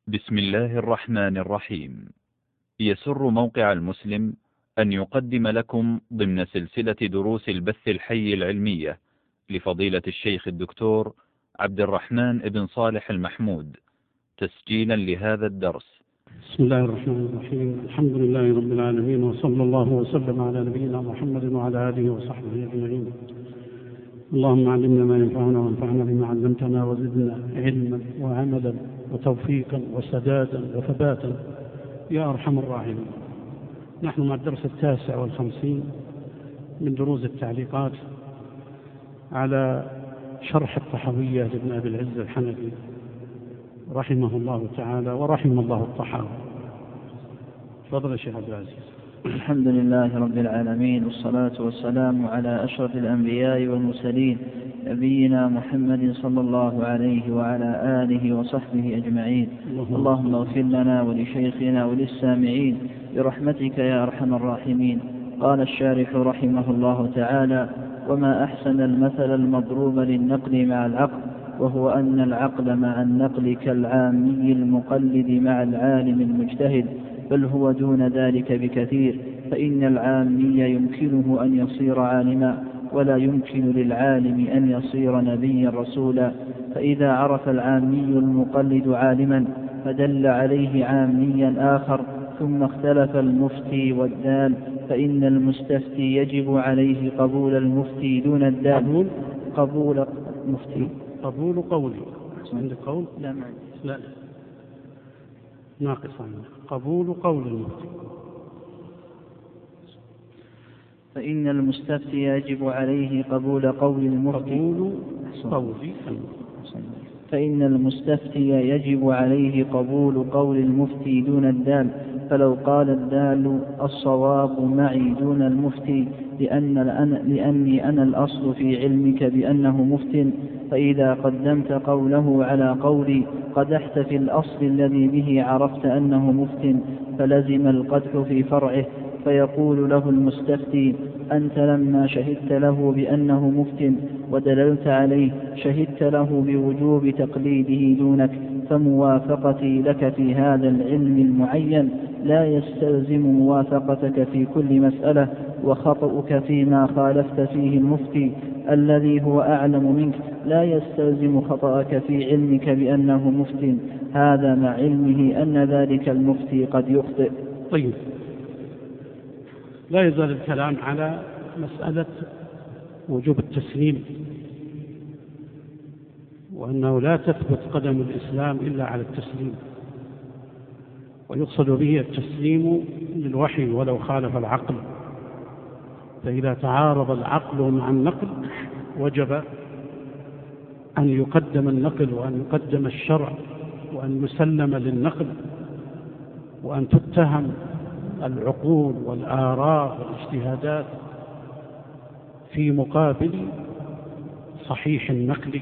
بسم الله الرحمن الرحيم. يسر موقع المسلم أن يقدم لكم ضمن سلسلة دروس البث الحي العلمية لفضيلة الشيخ الدكتور عبد الرحمن بن صالح المحمود تسجيلا لهذا الدرس. بسم الله الرحمن الرحيم. الحمد لله رب العالمين، وصلى الله وسلم على نبينا محمد وعلى آله وصحبه أجمعين. اللهم علمنا ما ينفعنا وانفعنا بما علمتنا، وزدنا علما وعملا وتوفيقا وسدادا وثباتا يا أرحم الراحمين. نحن مع الدرس 59 من دروس التعليقات على شرح الطحاوية لابن أبي العز الحنفي رحمه الله تعالى ورحم الله الطحاوي. تفضل يا شيخ عبد العزيز. الحمد لله رب العالمين، والصلاة والسلام على أشرف الأنبياء والمرسلين نبينا محمد صلى الله عليه وعلى آله وصحبه أجمعين. اللهم اغفر لنا ولشيخنا وللسامعين برحمتك يا أرحم الراحمين. قال الشارح رحمه الله تعالى: وما أحسن المثل المضروب للنقل مع العقل، وهو أن العقل مع النقل كالعامي المقلد مع العالم المجتهد، بل هو دون ذلك بكثير، فإن العامي يمكنه أن يصير عالما، ولا يمكن للعالم أن يصير نبيا رسولا. فإذا عرف العامي المقلد عالما فدل عليه عاميا آخر، ثم اختلف المفتي والدال، فإن المستفتي يجب عليه قبول المفتي دون الدال. قبول المفتي. قبول قولي. عندك قول؟ لا. ناقص عنه. قبول قول المفتي. فإن المستفتي يجب عليه قبول قول المفتي. فإن المستفتي يجب عليه قبول قول المفتي دون الدال، فلو قال الدال الصواب معي دون المفتي لأني أنا الأصل في علمك بأنه مفت، فإذا قدمت قوله على قولي قدحت في الأصل الذي به عرفت أنه مفت، فلزم القدح في فرعه. فيقول له المستفتي: أنت لما شهدت له بأنه مفت ودللت عليه شهدت له بوجوب تقليده دونك، فموافقتي لك في هذا العلم المعين لا يستلزم موافقتك في كل مسألة، وخطأك فيما خالفت فيه المفتي الذي هو أعلم منك لا يستلزم خطأك في علمك بأنه مفت، هذا مع علمه أن ذلك المفتي قد يخطئ. طيب، لا يزال الكلام على مسألة وجوب التسليم، وأنه لا تثبت قدم الإسلام إلا على التسليم، ويقصد به التسليم للوحي ولو خالف العقل. فإذا تعارض العقل مع النقل وجب أن يقدم النقل، وأن يقدم الشرع، وأن يسلم للنقل، وأن تتهم العقول والآراء والاجتهادات في مقابل صحيح النقل.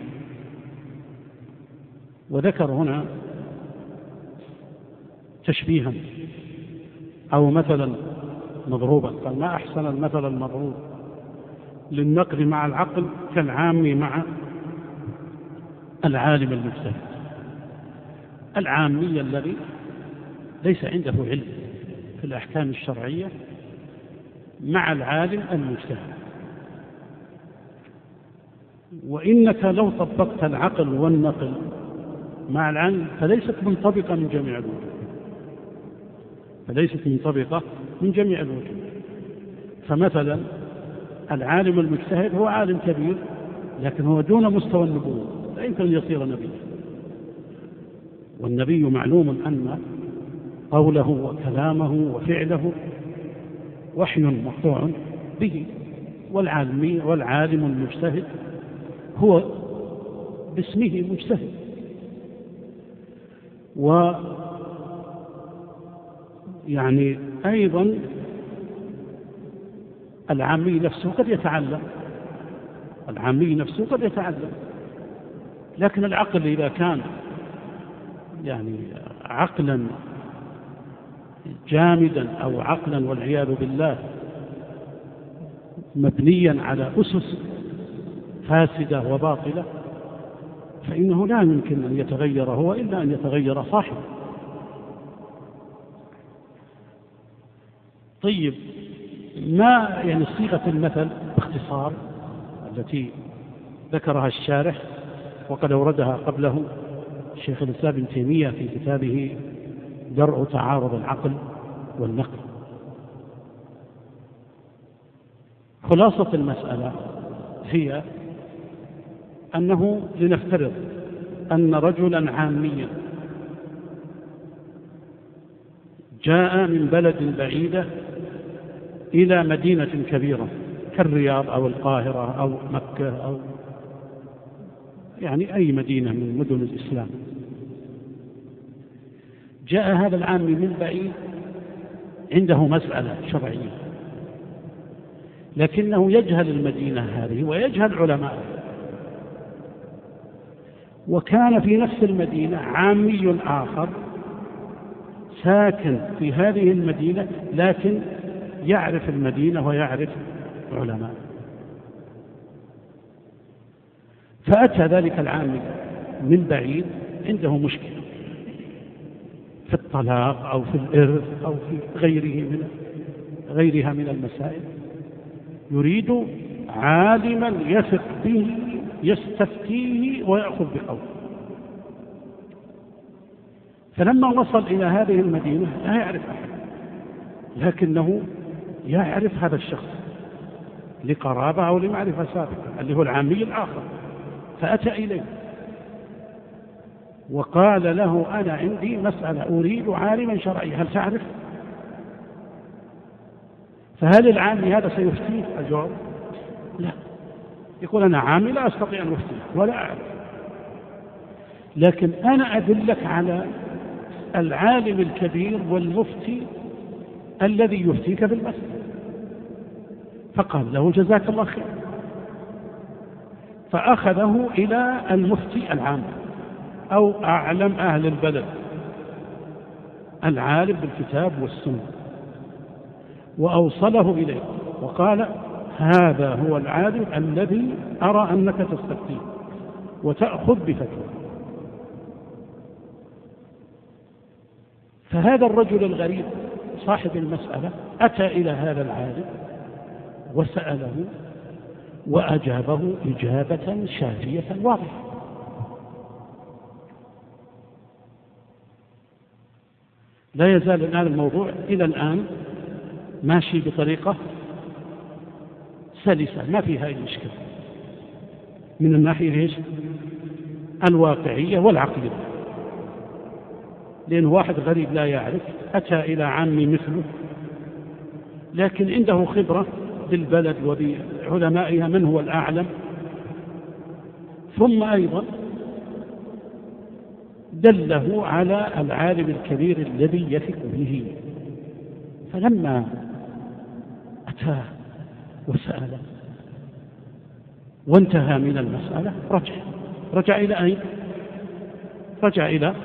وذكر هنا تشبيها أو مثلا مضروبا، قال: ما أحسن المثل المضروب للنقل مع العقل كالعامي مع العالم المجتهد. العامي الذي ليس عنده علم في الأحكام الشرعية مع العالم المجتهد. وإنك لو طبقت العقل والنقل مع العلم فليست منطبقة من جميع الوجوه. فمثلا العالم المجتهد هو عالم كبير، لكن هو دون مستوى النبوة، لا يمكن أن يصير نبيا. والنبي معلوم أن قوله وكلامه وفعله وحي مقطوع به، والعالم المجتهد هو باسمه مجتهد. ويعني أيضا العامي نفسه قد يتعلم، لكن العقل إذا كان يعني عقلا جامدا أو عقلا والعياذ بالله مبنيا على أسس فاسدة وباطلة، فإنه لا يمكن أن يتغير هو إلا أن يتغير صاحبه. طيب، ما يعني صيغة المثل باختصار التي ذكرها الشارح وقد أوردها قبله شيخ الإسلام ابن تيمية في كتابه درء تعارض العقل والنقل. خلاصة المسألة هي أنه لنفترض أن رجلا عاميا جاء من بلد بعيدة إلى مدينة كبيرة كالرياض أو القاهرة أو مكة أو يعني أي مدينة من مدن الإسلام. جاء هذا العامي من بعيد عنده مسألة شرعية، لكنه يجهل المدينة هذه ويجهل علماءها. وكان في نفس المدينة عامي آخر ساكن في هذه المدينة لكن يعرف المدينة ويعرف علماء. فأتى ذلك العامي من بعيد عنده مشكلة في الطلاق أو في الإرث أو في غيرها من المسائل، يريد عالما يثق به يستفتيه ويأخذ بقوله. فلما وصل إلى هذه المدينة لا يعرف أحد، لكنه يعرف هذا الشخص لقرابة أو لمعرفة سابقة اللي هو العامي الآخر. فأتى إليه وقال له: أنا عندي مسألة أريد عالما شرعيا، هل تعرف؟ فهل العامي هذا سيفتيه؟ الجواب لا. يقول: أنا عامي لا أستطيع أن أفتيه ولا أعرف، لكن أنا أدلك على العالم الكبير والمفتي الذي يفتيك في المسألة. فقال له: جزاك الله خير. فأخذه إلى المفتي العام أو أعلم أهل البلد العالم بالكتاب والسنة، وأوصله إليه وقال: هذا هو العالم الذي أرى أنك تستفتيه وتأخذ بفتوى. فهذا الرجل الغريب صاحب المسألة أتى إلى هذا العالم وسأله وأجابه إجابة شافية واضحة. لا يزال الآن الموضوع إلى الآن ماشي بطريقة سلسة ما فيها أي إشكال من الناحية الواقعية والعقلية، لأن واحد غريب لا يعرف أتى إلى عامي مثله لكن عنده خبرة بالبلد وبعلمائها من هو الأعلم، ثم أيضا دله على العالم الكبير الذي يثق به. فلما أتاه وسأله وانتهى من المسألة رجع إلى أين؟ رجع إلى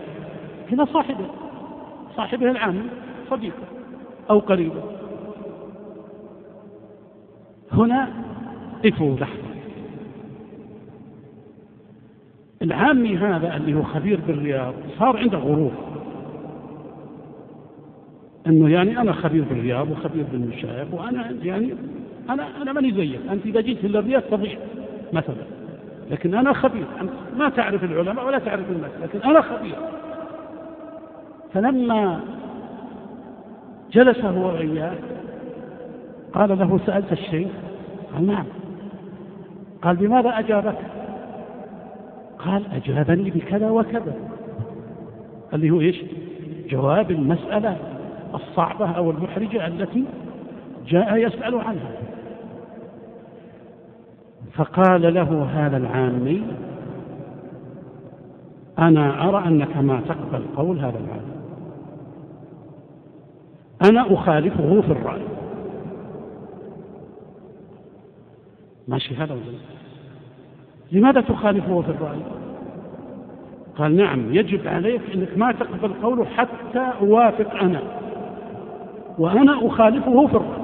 صاحبه العام صديقه أو قريبه. هنا قفوا لحظة. العامي هذا اللي هو خبير بالرياض صار عنده غرور أنه يعني أنا خبير بالرياض وخبير بالمشايخ وأنا يعني أنا ماني زيك، أنت إذا جيت إلى الرياض تضيع مثلا، لكن أنا خبير، أنت ما تعرف العلماء ولا تعرف الناس لكن أنا خبير. فلما جلس هو وإياه قال له: سألت الشيخ؟ قال: نعم. قال: بماذا أجابك؟ قال: أجابني بكذا وكذا، اللي هو إيش؟ جواب المسألة الصعبة أو المحرجة التي جاء يسأل عنها. فقال له هذا العامي: أنا أرى أنك ما تقبل قول هذا العالم، أنا أخالفه في الرأي. ماشي هذا ولا لماذا تخالفه في الرأي؟ قال: نعم، يجب عليك أنك ما تقبل قوله حتى أوافق أنا، وأنا أخالفه في الرأي.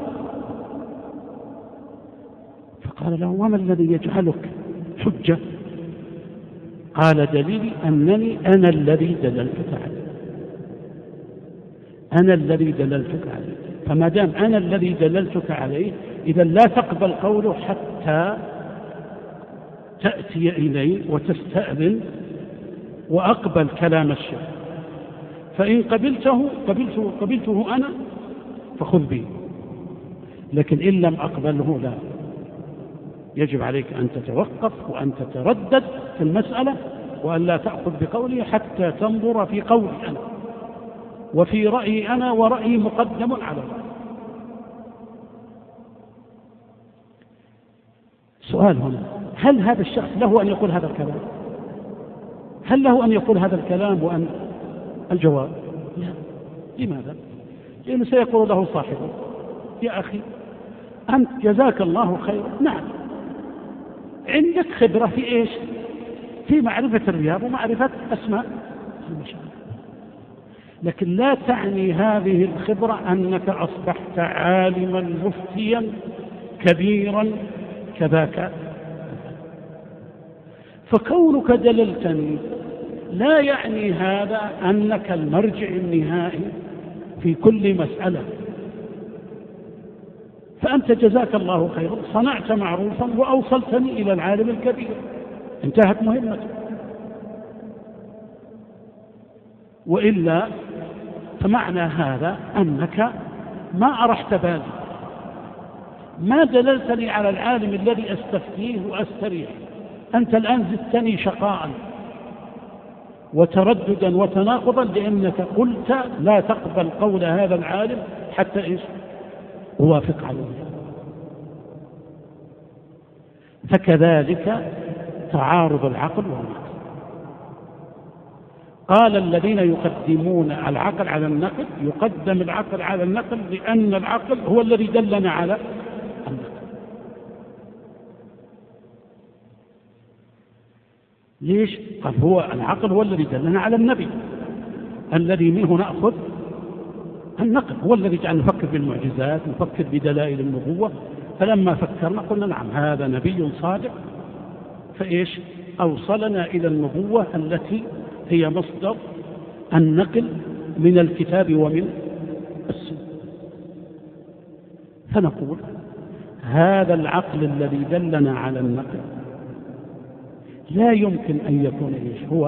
فقال له: وما الذي يجعلك حجة؟ قال: دليلي أنني أنا الذي دللتك عليه، أنا الذي دللتك عليه. فما دام أنا الذي دللتك عليه إذا لا تقبل قوله حتى تأتي إلي وتستأذن وأقبل كلام الشيخ. فإن قبلته أنا فخذ به، لكن إن لم أقبله لا، يجب عليك أن تتوقف وأن تتردد في المسألة وأن لا تأخذ بقولي حتى تنظر في قولي أنا وفي رأيي أنا، ورأيي مقدم على رأيي. سؤال هنا، هل هذا الشخص له أن يقول هذا الكلام؟ هل له أن يقول هذا الكلام؟ وأن الجواب لا. لماذا؟ لأنه سيقول له صاحبه يا أخي أنت جزاك الله خيرا، نعم عندك خبرة في إيش؟ في معرفة الرياض ومعرفة أسماء المشايخ، لكن لا تعني هذه الخبرة أنك أصبحت عالما مفتيا كبيرا كذاك. فكونك دللتني لا يعني هذا أنك المرجع النهائي في كل مسألة. فأنت جزاك الله خيرا صنعت معروفا وأوصلتني إلى العالم الكبير، انتهت مهمتك. وإلا فمعنى هذا أنك ما أرحت بالي، ما دللتني على العالم الذي أستفتيه وأستريح. أنت الآن زدتني شقاء وترددا وتناقضا، لأنك قلت لا تقبل قول هذا العالم حتى إيش؟ أوافق عليه. فكذلك تعارض العقل والنقل. قال الذين يقدمون العقل على النقل، يقدم العقل على النقل لأن العقل هو الذي دلنا على النقل. ليش؟ قال هو العقل هو الذي دلنا على النبي الذي منه نأخذ النقل، هو الذي جعلنا نفكر بالمعجزات، نفكر بدلائل النبوة. فلما فكرنا قلنا نعم هذا نبي صادق، فإيش؟ أوصلنا إلى النبوة التي هي مصدر النقل من الكتاب ومن السنة. فنقول هذا العقل الذي دلنا على النقل لا يمكن أن يكون إيش؟ هو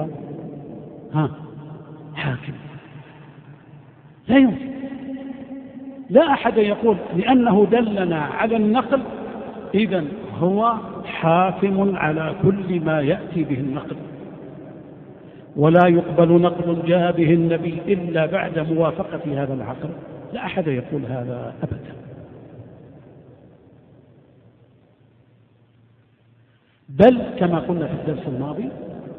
حاكم، لا يمكن. لا أحد يقول لأنه دلنا على النقل إذن هو حاكم على كل ما يأتي به النقل، ولا يقبل نقل جاء به النبي إلا بعد موافقة هذا العقل. لا أحد يقول هذا أبدا. بل كما قلنا في الدرس الماضي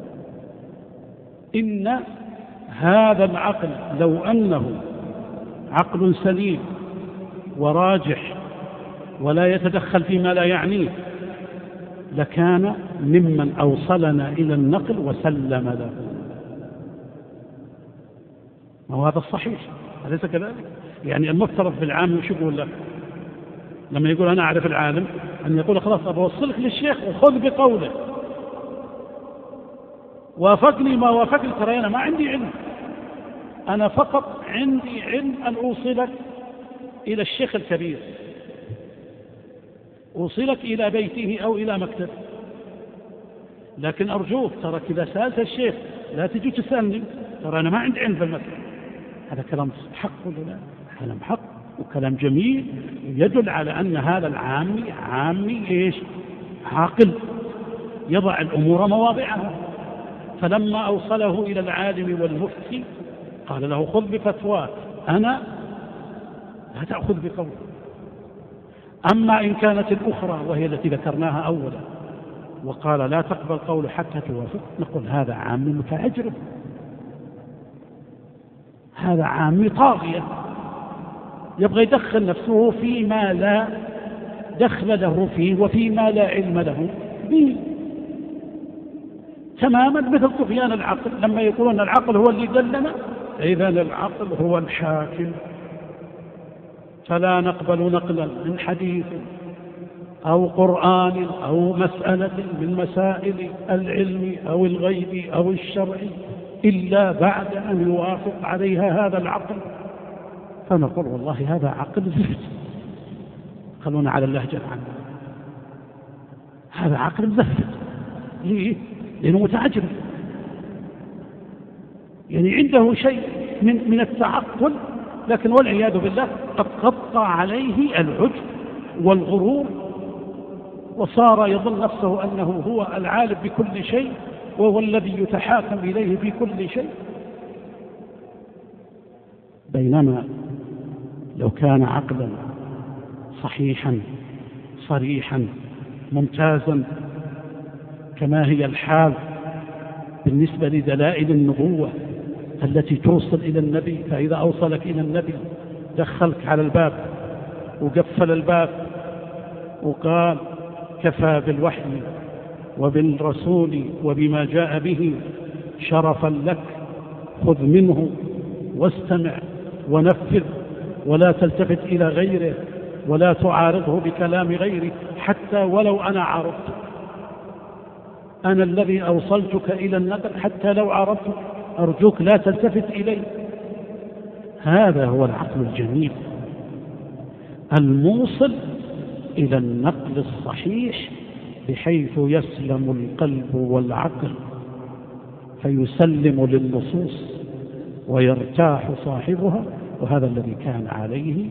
إن هذا العقل لو أنه عقل سليم وراجح ولا يتدخل فيما لا يعنيه لكان ممن أوصلنا إلى النقل وسلم له. وهذا الصحيح، أليس كذلك؟ يعني المفترض بالعام وش يقول لك لما يقول أنا أعرف العالم؟ أن يقول خلاص أبوصلك للشيخ وخذ بقوله، وافقني ما وافقني، ترى أنا ما عندي علم، أنا فقط عندي علم أن أوصلك إلى الشيخ الكبير، أوصلك إلى بيته أو إلى مكتبه. لكن أرجوك ترى إذا سألت الشيخ لا تجي تسألني، ترى أنا ما عندي علم في المسألة. هذا كلام حق ولا لا؟ كلام حق وكلام جميل يدل على أن هذا عامي إيش؟ عاقل يضع الأمور مواضعها. فلما أوصله إلى العالم والمفتي قال له خذ بفتواك، أنا لا تأخذ بقوله. أما إن كانت الأخرى وهي التي ذكرناها أولا وقال لا تقبل قوله حتى توافق، نقول هذا عامي متعجرف، هذا عامي طاغية يبغى يدخل نفسه فيما لا دخل له فيه وفيما لا علم له به، تماما مثل طغيان العقل. لما يقولون العقل هو اللي دلنا، إذن العقل هو الحاكم، فلا نقبل نقلا من حديث أو قرآن أو مسألة من مسائل العلم أو الغيب أو الشرع إلا بعد أن يوافق عليها هذا العقل. فنقول والله هذا عقل زفت، خلونا على اللهجة العامة، هذا عقل زفت. ليه؟ لأنه متعجرف، يعني عنده شيء من التعقل، لكن والعياذ بالله قد غطى عليه العجب والغرور، وصار يظن نفسه أنه هو العالم بكل شيء وهو الذي يتحاكم إليه في كل شيء. بينما لو كان عقلا صحيحا صريحا ممتازا كما هي الحال بالنسبة لدلائل النبوة التي توصل إلى النبي، فإذا أوصلك إلى النبي دخلك على الباب وقفل الباب وقال كفى بالوحي وبالرسول وبما جاء به شرفا لك، خذ منه واستمع ونفذ ولا تلتفت إلى غيره ولا تعارضه بكلام غيره، حتى ولو أنا عارضتك، أنا الذي أوصلتك إلى النقل، حتى لو عارضتك أرجوك لا تلتفت إلي. هذا هو العقل الجميل الموصل إلى النقل الصحيح، بحيث يسلم القلب والعقل فيسلم للنصوص ويرتاح صاحبها. وهذا الذي كان عليه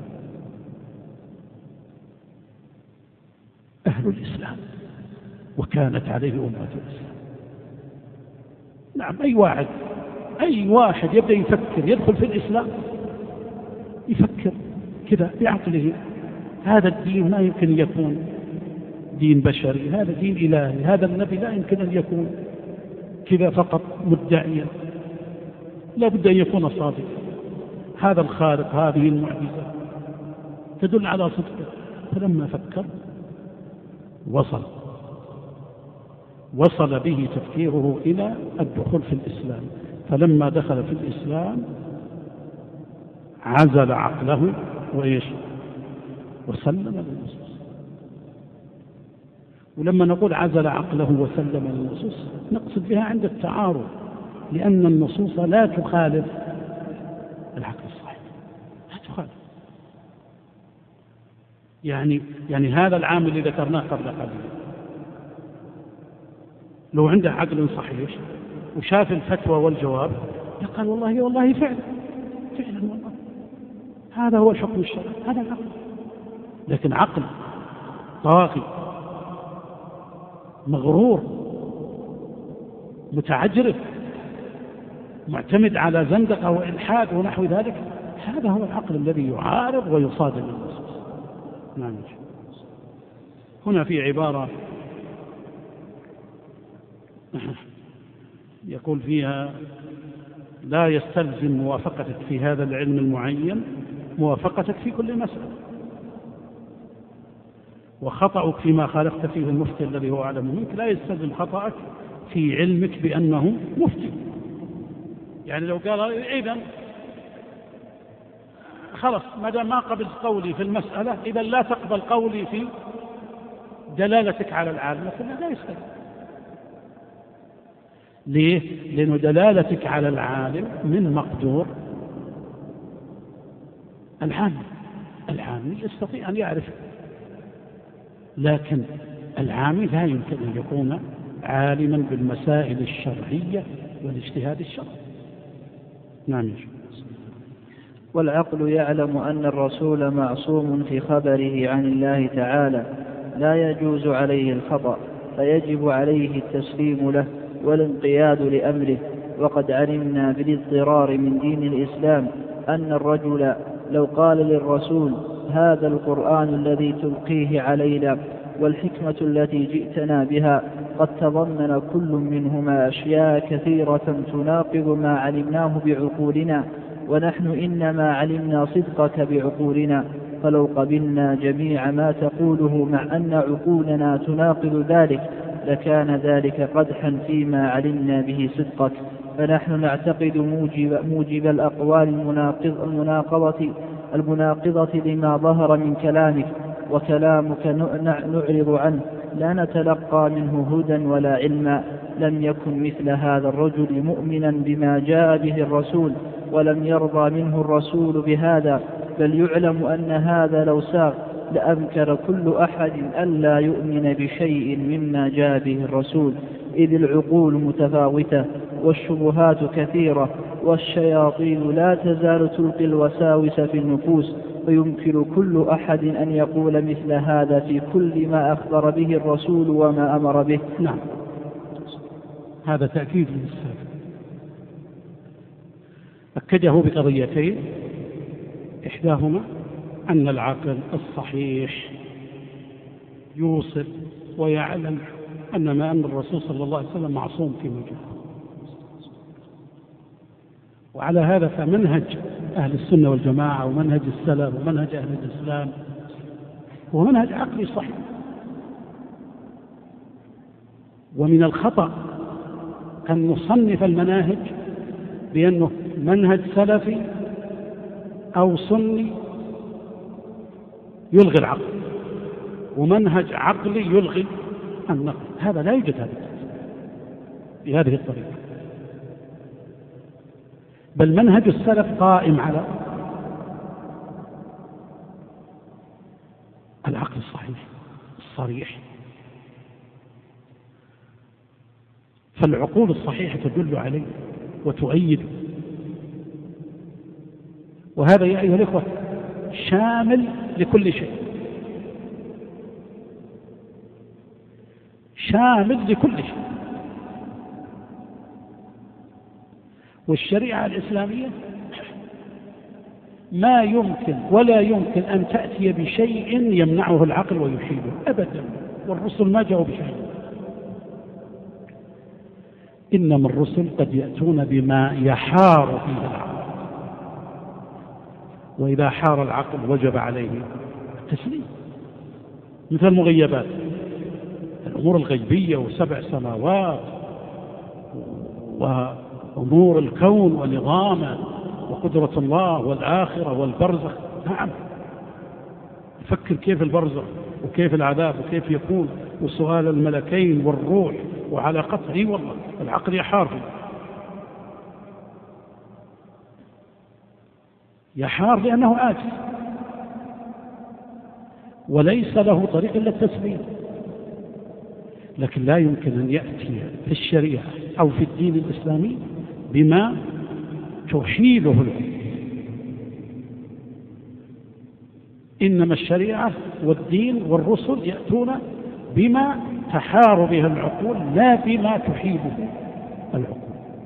أهل الإسلام وكانت عليه أمة الإسلام. نعم، أي واحد يبدأ يفكر يدخل في الإسلام يفكر كذا بعقله، هذا الدين ما يمكن أن يكون دين بشري، هذا دين إلهي، هذا النبي لا يمكن أن يكون كذا فقط مدعيا، لا بد أن يكون صادقا، هذا الخالق، هذه المعجزة تدل على صدقه. فلما فكر وصل به تفكيره إلى الدخول في الإسلام. فلما دخل في الإسلام عزل عقله وسلم للنصوص. ولما نقول عزل عقله وسلم للنصوص نقصد بها عند التعارض، لأن النصوص لا تخالف العقل الصحيح، لا تخالف. يعني هذا العامل اللي ذكرناه قبل قليل لو عنده عقل صحيح وشاف الفتوى والجواب يقال والله فعلا والله هذا هو الحكم الشرعي، هذا العقل. لكن عقل طاغي مغرور متعجرف معتمد على زندقة وإلحاد ونحو ذلك، هذا هو العقل الذي يعارض ويصادم النصوص. نعم. هنا في عبارة يقول فيها لا يستلزم موافقتك في هذا العلم المعين موافقتك في كل مسألة، وخطأك فيما خالفت فيه المفتي الذي هو أعلم منك لا يستلزم خطأك في علمك بأنه مفتي. يعني لو قال إذن خلاص ما دام ما قبل قولي في المسألة إذا لا تقبل قولي في دلالتك على العالم، لا يستلزم. ليه؟ لأن دلالتك على العالم من مقدور العامل يستطيع أن يعرف، لكن العامل لا يمكن أن يكون عالما بالمسائل الشرعية والاجتهاد الشرعي. نعم. والعقل يعلم أن الرسول معصوم في خبره عن الله تعالى لا يجوز عليه الخطأ، فيجب عليه التسليم له والانقياد لأمره. وقد علمنا بالاضطرار من دين الإسلام أن الرجل لو قال للرسول هذا القرآن الذي تلقيه علينا والحكمة التي جئتنا بها قد تضمن كل منهما أشياء كثيرة تناقض ما علمناه بعقولنا، ونحن إنما علمنا صدقك بعقولنا، فلو قبلنا جميع ما تقوله مع أن عقولنا تناقض ذلك لكان ذلك قدحا فيما علمنا به صدقك. فنحن نعتقد موجب الأقوال المناقضة لما ظهر من كلامك، وكلامك نعرض عنه لا نتلقى منه هدى ولا علما. لم يكن مثل هذا الرجل مؤمنا بما جاء به الرسول ولم يرضى منه الرسول بهذا، بل يعلم أن هذا لو ساغ لأنكر كل أحد ألا يؤمن بشيء مما جاء به الرسول، إذ العقول متفاوتة والشبهات كثيرة والشياطين لا تزال تلقي الوساوس في النفوس، ويمكن كل أحد أن يقول مثل هذا في كل ما أخبر به الرسول وما أمر به. نعم، هذا تأكيد للسلف، أكده بقضيتين، إحداهما أن العقل الصحيح يوصف ويعلم أن ما أمر الرسول صلى الله عليه وسلم معصوم في وجهه. وعلى هذا فمنهج أهل السنة والجماعة ومنهج السلف ومنهج أهل الإسلام هو منهج عقلي صحيح. ومن الخطأ أن نصنف المناهج بأنه منهج سلفي أو سني يلغي العقل، ومنهج عقلي يلغي النقل. هذا لا يوجد هذا بهذه الطريقة، بل منهج السلف قائم على العقل الصحيح الصريح. فالعقول الصحيحة تدل عليه وتؤيده، وهذا يا أيها الإخوة شامل لكل شيء، شامل لكل شيء. والشريعة الإسلامية ما يمكن ولا يمكن أن تأتي بشيء يمنعه العقل ويحيله أبدا، والرسل ما جاءوا بشيء. إنما الرسل قد يأتون بما يحار فيه العقل، وإذا حار العقل وجب عليه التسليم، مثل المغيبات، الأمور الغيبية وسبع سماوات وأمور الكون ونظامه وقدرة الله والآخرة والبرزخ. نعم، فكر كيف البرزخ وكيف العذاب وكيف يكون، وسؤال الملكين والروح وعلاقته. اي والله العقل يحار فيه، يحار لأنه عاجز وليس له طريق إلا التسليم. لكن لا يمكن أن يأتي في الشريعة أو في الدين الإسلامي بما تحيله العقول. إنما الشريعة والدين والرسل يأتون بما تحار به العقول لا بما تحيله العقول.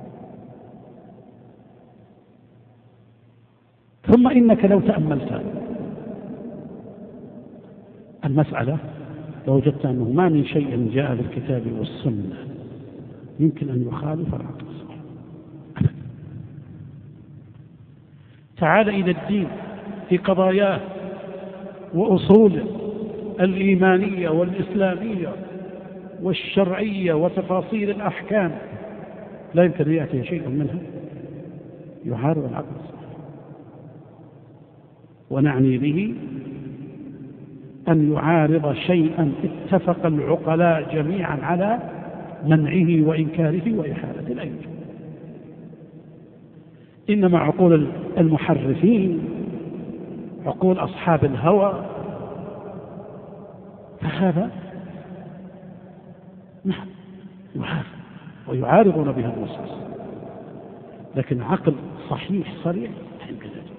ثم إنك لو تأملت المسألة لوجدت أنه ما من شيء جاء في الكتاب والسنة يمكن أن يخالف العقل الصحيح. تعال إلى الدين في قضاياه وأصوله الإيمانية والإسلامية والشرعية وتفاصيل الأحكام، لا يمكن أن يأتي شيء منها يحارب العقل الصحيح. ونعني به أن يعارض شيئا اتفق العقلاء جميعا على منعه وإنكاره وإحالته، لا يوجد. إنما عقول المحرفين، عقول أصحاب الهوى، فهذا نعم يحارب ويعارضون بها النصوص، لكن عقل صحيح صريح لا يمكن ذلك.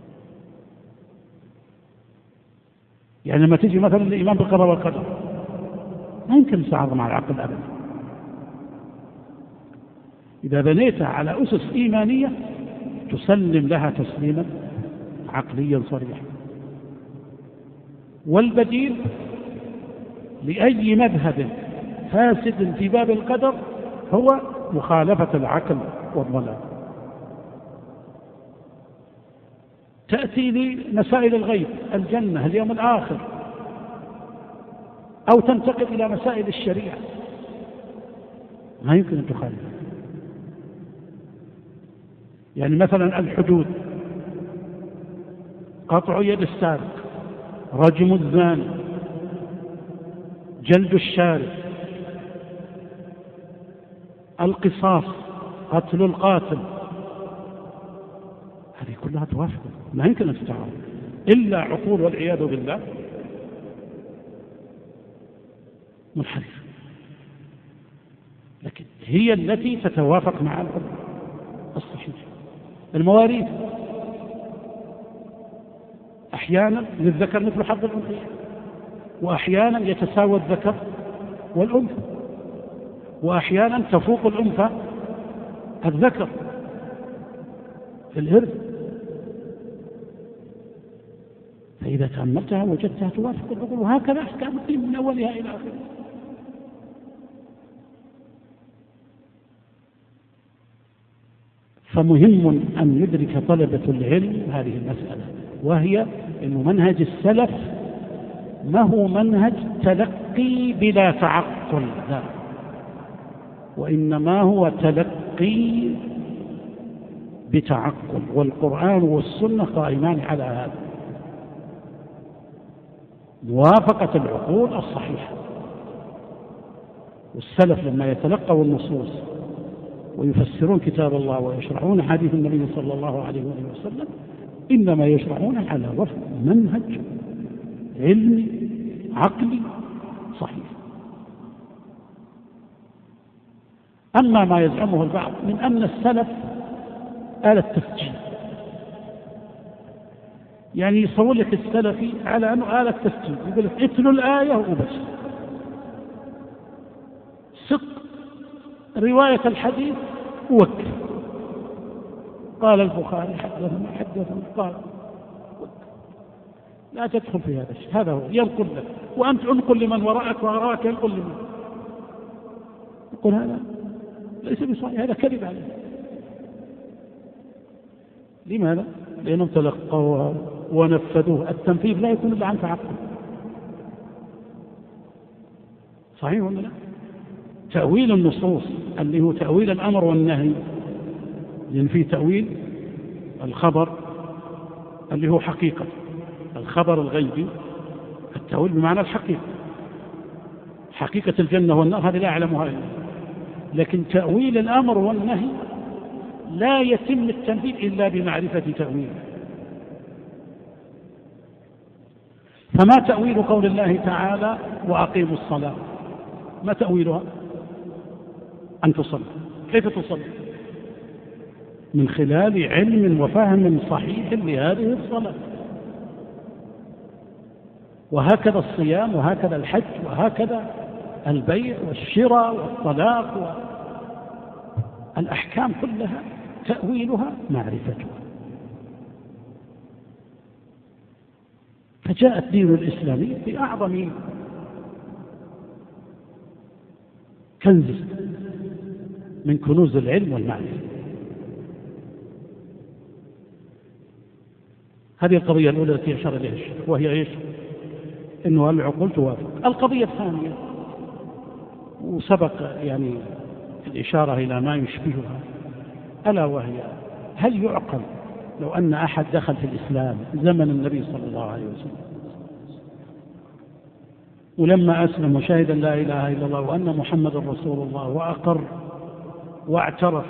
يعني لما تجي مثلا الإيمان بالقضاء والقدر لا يمكن تتعارض مع العقل أبدا. إذا بنيتها على أسس إيمانية تسلم لها تسليما عقليا صريحا. والبديل لأي مذهب فاسد في باب القدر هو مخالفة العقل والضلال. تأتي لمسائل الغيب، الجنة، اليوم الآخر، أو تنتقل إلى مسائل الشريعة، ما يمكن أن تخالف. يعني مثلا الحدود، قطع يد السارق، رجم الزاني، جلد الشارب، القصاص، قتل القاتل، كلها توافق، لا يمكن أن تتعارض إلا عقول والعياذ بالله منحرفة، لكن هي التي تتوافق مع العقل الصحيح. المواريث أحيانا للذكر مثل حظ الأنثيين، وأحيانا يتساوى الذكر والأنثى، وأحيانا تفوق الأنثى الذكر في الإرث. فإذا تأملتها وجدتها توافق العقول، وهكذا أحكام الدين من أولها إلى آخره. فمهم أن يدرك طلبة العلم هذه المسألة، وهي أن منهج السلف ما هو منهج تلقي بلا تعقل، لا، وإنما هو تلقي بتعقل، والقرآن والسنة قائمان على هذا، موافقة العقول الصحيحة. والسلف لما يتلقوا النصوص ويفسرون كتاب الله ويشرحون حديث النبي صلى الله عليه وسلم إنما يشرحون على وفق منهج علمي عقلي صحيح. أما ما يزعمه البعض من أن السلف آلة تسجيل، يعني يصور لك السلفي على أنه آلة تسجيل، يقول لك اتلوا الآية وبس، سق رواية الحديث ووكل، قال البخاري حدثنا قال، لا تدخل في هذا الشيء، هذا هو ينقل لك، وأنت انقل لمن وراءك وراءك ينقل لمن، يقول هذا ليس بصحيح، هذا كذب عليه. لماذا؟ لأنهم تلقوها ونفذوها. التنفيذ لا يكون إلا عن تعقل، صحيح ولا لا؟ تأويل النصوص اللي هو تأويل الأمر والنهي، لأن فيه تأويل الخبر اللي هو حقيقة الخبر الغيبي، التأويل بمعنى الحقيقة، حقيقة الجنة والنار هذه لا أعلمها إلا، لكن تأويل الأمر والنهي لا يتم التنفيذ إلا بمعرفة تأويله. فما تأويل قول الله تعالى وأقيموا الصلاة؟ ما تأويلها؟ أن تصلي. كيف تصلي؟ من خلال علم وفهم صحيح لهذه الصلاة. وهكذا الصيام، وهكذا الحج، وهكذا البيع والشراء والطلاق، والأحكام كلها تأويلها معرفتها. فجاء الدين الإسلامي بأعظم كنز من كنوز العلم والمعرفة. هذه القضية الأولى التي أشار إليها الشيخ، وهي إيش؟ إنه العقول توافق. القضية الثانية وسبق يعني الإشارة إلى ما يشبهها، ألا وهي هل يعقل لو أن أحد دخل في الإسلام زمن النبي صلى الله عليه وسلم، ولما أسلم وشهد لا إله إلا الله وأن محمد رسول الله وأقر واعترف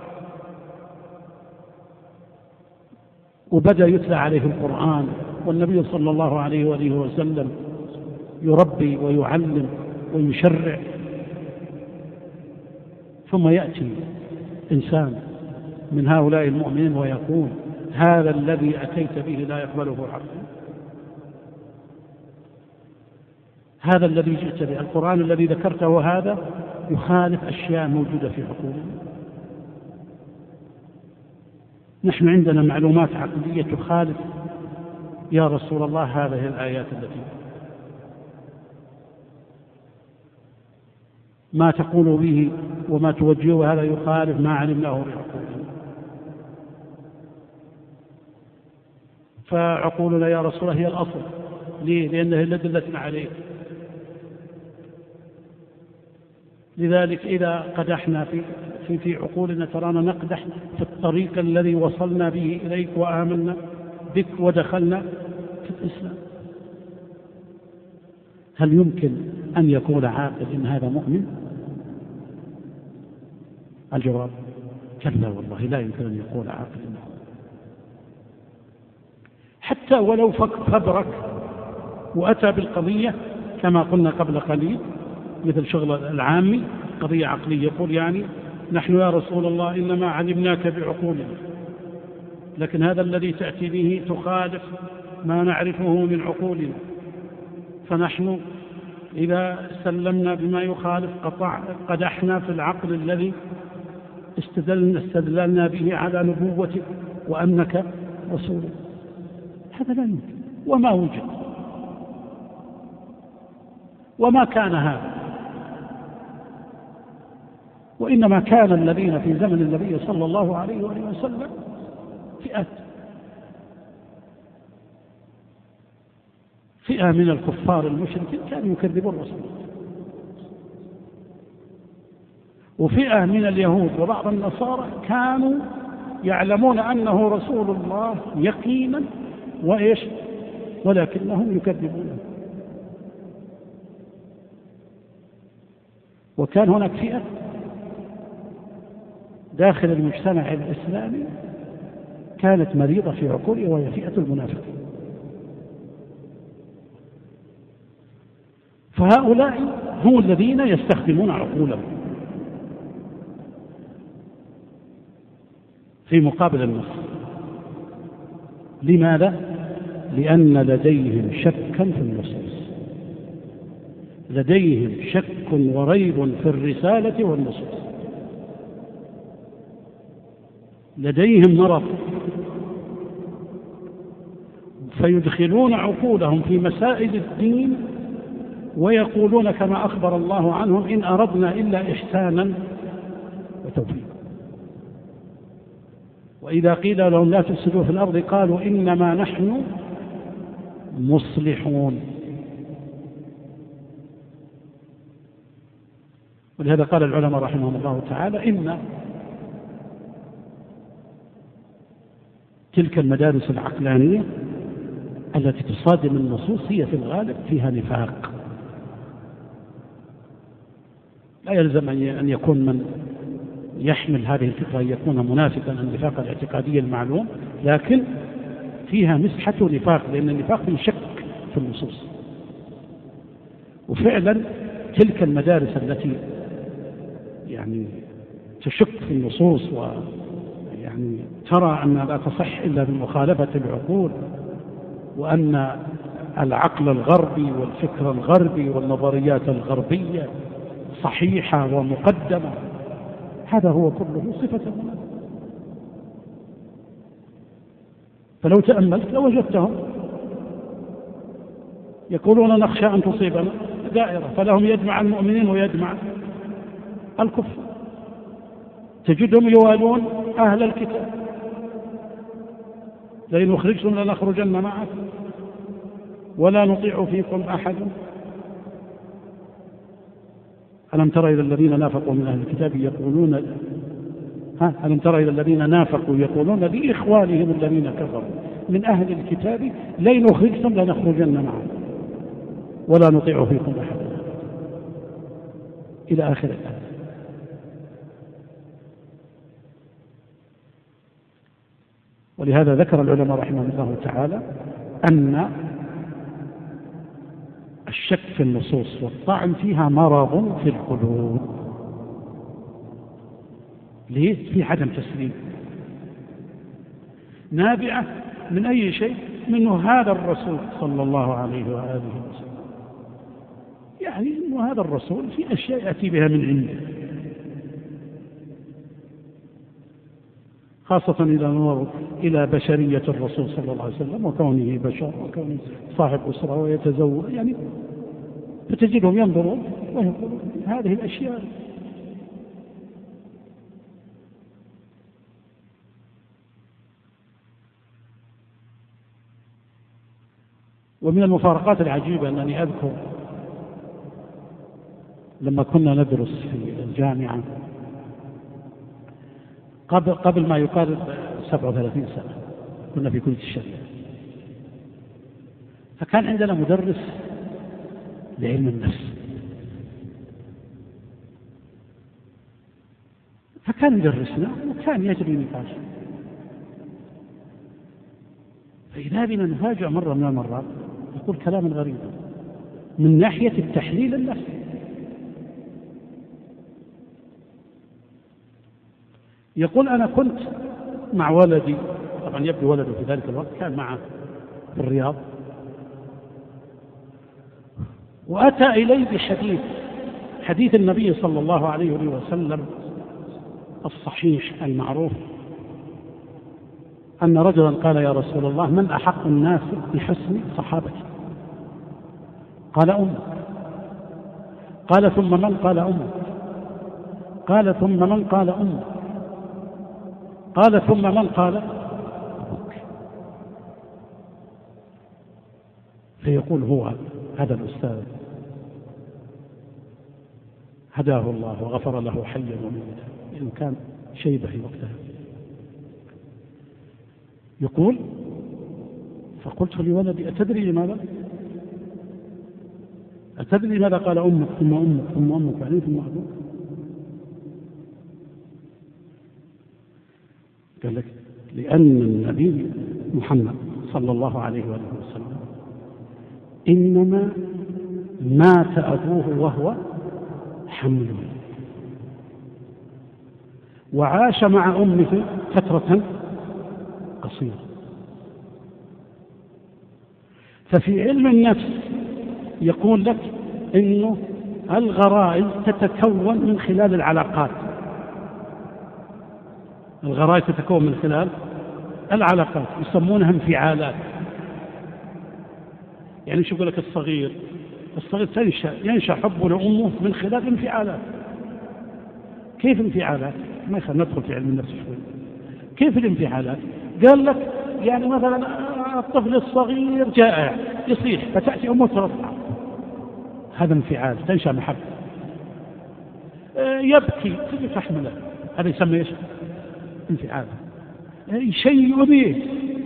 وبدأ يتلى عليه القرآن، والنبي صلى الله عليه وآله وسلم يربي ويعلم ويشرع، ثم يأتي إنسان من هؤلاء المؤمنين ويقول هذا الذي أتيت به لا يقبله عقل، هذا الذي جئت به، القرآن الذي ذكرته هذا يخالف أشياء موجودة في عقولنا. نحن عندنا معلومات عقلية تخالف يا رسول الله هذه الآيات التي ما تقول به وما توجهه هذا يخالف ما علمناه بعقولنا. فعقولنا يا رسول الله هي الأصل. ليه؟ لأنها هي التي دلتنا عليه. لذلك إذا قدحنا في عقولنا ترانا نقدح في الطريق الذي وصلنا به إليك وآمنا بك ودخلنا في الإسلام. هل يمكن أن يكون عاقل إن هذا مؤمن؟ الجواب كلا والله لا يمكن أن يقول عاقل إنه. حتى ولو فبرك وأتى بالقضية كما قلنا قبل قليل، مثل شغل العامي، قضية عقلية، يقول يعني نحن يا رسول الله إنما علمناك بعقولنا، لكن هذا الذي تأتي به تخالف ما نعرفه من عقولنا، فنحن إذا سلمنا بما يخالف قدحنا في العقل الذي استدللنا به على نبوتك وأنك رسول. هذا لا يمكن وما وجد وما كان هذا. وإنما كان الذين في زمن النبي صلى الله عليه وآله وسلم فئة من الكفار المشركين كانوا يكذبون الرسول، وفئة من اليهود وبعض النصارى كانوا يعلمون أنه رسول الله يقينا ولكنهم يكذبونه. وكان هناك فئة داخل المجتمع الإسلامي كانت مريضة في عقولها، وهي فئة المنافقين. فهؤلاء هم الذين يستخدمون عقولهم في مقابل النص. لماذا؟ لأن لديهم شكا في النصوص، لديهم شك وريب في الرسالة والنصوص، لديهم مرض، فيدخلون عقولهم في مسائل الدين ويقولون كما أخبر الله عنهم إن أردنا إلا إحسانا وتوفيقا. وإذا قيل لهم لا تفسدوا في الأرض قالوا إنما نحن مصلحون. ولهذا قال العلماء رحمهم الله تعالى إن تلك المدارس العقلانية التي تصادم النصوص هي في الغالب فيها نفاق. لا يلزم أن يكون من يحمل هذه الفكرة أن يكون منافقا النفاق الاعتقادي المعلوم، لكن فيها مسحة نفاق، لأن النفاق فيه شك في النصوص. وفعلا تلك المدارس التي يعني تشك في النصوص ويعني ترى أن لا تصح إلا بمخالفة العقول، وأن العقل الغربي والفكر الغربي والنظريات الغربية صحيحة ومقدمة، هذا هو كله صفة المنافق. فلو تأملت لوجدتهم يقولون نخشى أن تصيبنا دائرة، فلهم يجمع المؤمنين ويجمع الكفر. تجدهم يوالون أهل الكتاب، لئن أخرجتم لنخرجن معكم ولا نطيع فيكم أحد. ألم تر إلى الذين نافقوا من أهل الكتاب يقولون ألم تر إلى الذين نافقوا يقولون لإخوانهم الذين كفروا من أهل الكتاب لئن أخرجتم لنخرجن معكم ولا نطيع فيكم أحد إلى آخر الآية. ولهذا ذكر العلماء رحمهم الله تعالى أن الشك في النصوص والطعن فيها مرض في القلوب. ليه؟ في عدم تسليم، نابعة من أي شيء؟ منه هذا الرسول صلى الله عليه وآله وسلم، يعني إنه هذا الرسول في أشياء يأتي بها من عنده، خاصة إذا نظر إلى بشرية الرسول صلى الله عليه وسلم وكونه بشر وكونه صاحب أسرة ويتزوج، يعني فتجدهم ينظرون ويقولون هذه الأشياء. ومن المفارقات العجيبة أنني أذكر لما كنا ندرس في الجامعة قبل ما يقارب 37 سنة، كنا في كلية الشريعة، فكان عندنا مدرس لعلم النفس، فكان يدرسنا وكان يجري نقاش، فإذا بنا نفاجأ مرة من المرات يقول كلاما غريبا من ناحية التحليل النفسي. يقول أنا كنت مع ولدي، طبعا يبدو ولده في ذلك الوقت كان معه في الرياض، وأتى إلي حديث النبي صلى الله عليه وسلم الصحيح المعروف أن رجلا قال يا رسول الله من أحق الناس بحسن صحابتي؟ قال أمك. قال ثم من؟ قال أمك. قال ثم من؟ قال أمك. قال ثم من؟ قال أبوك. فيقول هو هذا الأستاذ هداه الله وغفر له حيا وميتا إن كان شيبة في وقتها. يقول فقلت لولدي أتدري لماذا؟ أتدري لماذا؟ قال أمك ثم أمك ثم أمك بعدين ثم أبوك. قال لك لأن النبي محمد صلى الله عليه وسلم إنما مات أبوه وهو حمل، وعاش مع أمه فترة قصيرة. ففي علم النفس يقول لك إنه الغرائز تتكون من خلال العلاقات. الغرائز تتكون من خلال العلاقات يسمونها انفعالات. يعني شو يقول لك الصغير ينشأ حبه لأمه من خلال انفعالات. كيف انفعالات؟ ما يخلينا ندخل في علم النفس شوي. كيف الانفعالات؟ قال لك يعني مثلا الطفل الصغير جائع يصيح فتأتي أمه ترضعه، هذا انفعال تنشأ محبة. يبكي تجي تحمله، هذا يسمى ايش؟ انفعال. شيء به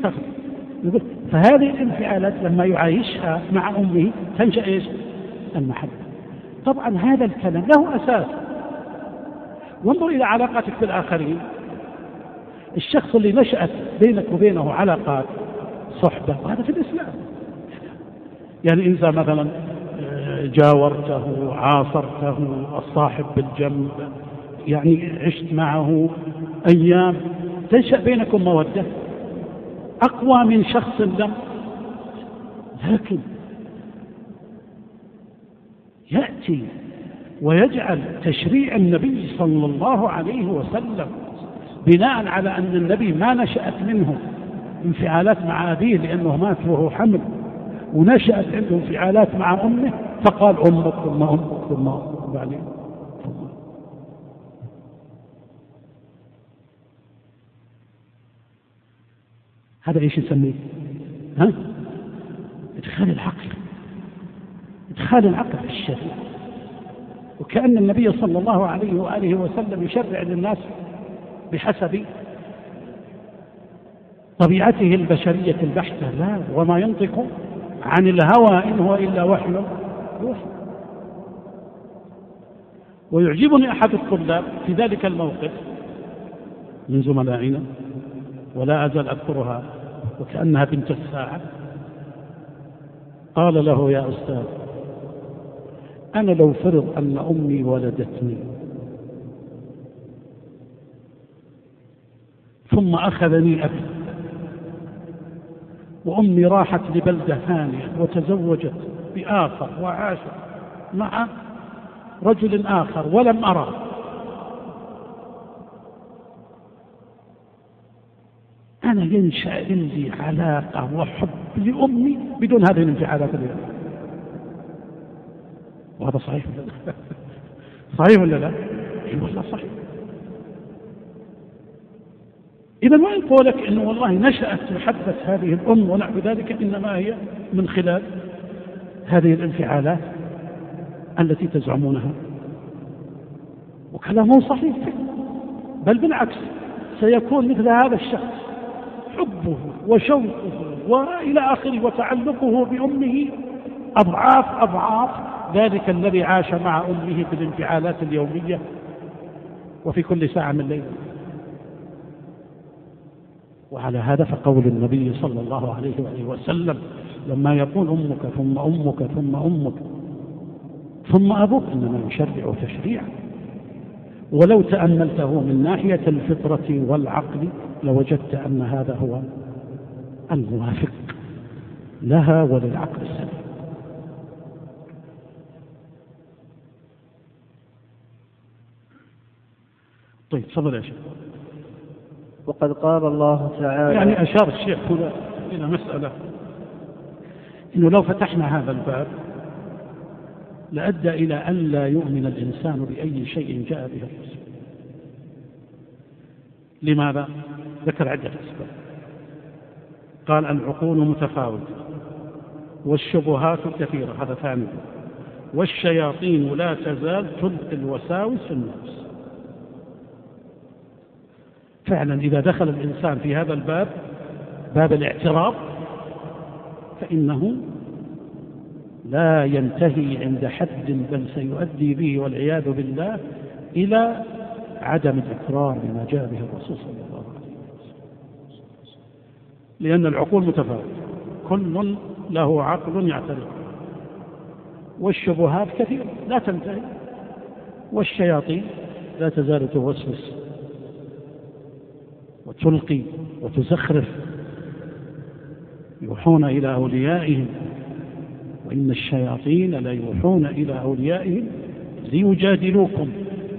فهذه الانفعالات لما يعايشها مع أمه تنشأ ايش؟ المحبة. طبعا هذا الكلام له أساس. وانظر إلى علاقاتك بالآخرين. الشخص اللي نشأت بينك وبينه علاقات صحبة وهذا في الإسلام، يعني إنسان مثلا جاورته عاصرته الصاحب بالجنب، يعني عشت معه أيام، تنشأ بينكم مودة أقوى من شخص لم. لكن يأتي ويجعل تشريع النبي صلى الله عليه وسلم بناء على أن النبي ما نشأت منه انفعالات مع أبيه لأنه مات وهو حمل، ونشأت عنده انفعالات مع أمه، فقال أمك ثم أمك ثم أمك بعدين. هذا ايش يسميه؟ ادخال العقل، ادخال العقل في الشريعة. وكأن النبي صلى الله عليه وآله وسلم يشرع للناس بحسب طبيعته البشرية البحتة. لا، وما ينطق عن الهوى إن هو إلا وحي يوحى. ويعجبني أحد الطلاب في ذلك الموقف من زملائنا، ولا أزال أذكرها وكأنها بنت الساعة، قال له يا أستاذ أنا لو فرض أن أمي ولدتني ثم أخذني أبي وأمي راحت لبلدة ثانية وتزوجت بآخر وعاشت مع رجل آخر ولم أرى، أنا ينشأ عندي علاقة وحب لأمي بدون هذه الانفعالات اليوم. وهذا صحيح ولا لا؟ صحيح ولا لا؟ والله صحيح. إذا ما يقولك إنه والله نشأت محبة هذه الأم ونحو ذلك، إنما هي من خلال هذه الانفعالات التي تزعمونها. وكلامه صحيح، بل بالعكس سيكون مثل هذا الشخص حبه وشوقه وإلى آخره وتعلقه بأمه أضعاف ذلك الذي عاش مع أمه بالانفعالات اليومية وفي كل ساعة من الليل. وعلى هذا فقول النبي صلى الله عليه وآله وسلم لما يقول أمك ثم أمك ثم أمك ثم أبوك إنما يشرع تشريعا. ولو تأملته من ناحية الفطرة والعقل لوجدت أن هذا هو الموافق لها وللعقل السليم. طيب تفضل يا شيخ. وقد قال الله تعالى يعني أشار الشيخ هنا إلى مسألة إنه لو فتحنا هذا الباب لأدى إلى أن لا يؤمن الإنسان بأي شيء جاء به الرسول. لماذا؟ ذكر عدة أسباب. قال العقول متفاوتة والشبهات كثيرة، هذا ثاني، والشياطين لا تزال تلقي الوساوس في النفس. فعلا إذا دخل الإنسان في هذا الباب، باب الاعتراف، فإنه لا ينتهي عند حد بل سيؤدي به والعياذ بالله إلى عدم الإقرار بما جاء به الرسول صلى الله عليه وسلم، لأن العقول متفاوتة، كل له عقل يعترف، والشبهات كثيرة لا تنتهي، والشياطين لا تزال توسوس وتلقي وتزخرف، يوحون إلى أوليائهم وإن الشياطين لا يوحون إلى أوليائهم ليجادلوكم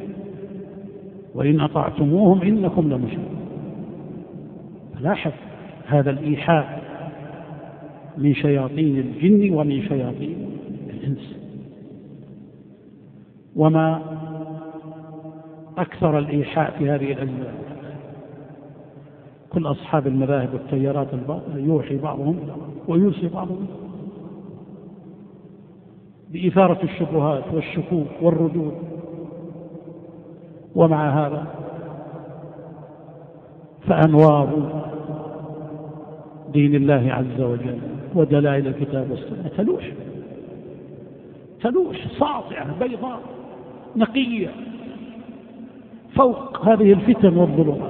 وإن أطعتموهم إنكم لمشركون. لاحظ هذا الإيحاء من شياطين الجن ومن شياطين الإنس. وما أكثر الإيحاء في هذه الأجزاء، كل أصحاب المذاهب والتيارات الباطلة يوحي بعضهم ويوصي بعضهم بإثارة الشبهات والشكوك والردود. ومع هذا فأنوار دين الله عز وجل ودلائل الكتاب والسنة تلوح ساطعة بيضاء نقية فوق هذه الفتن والظلمات،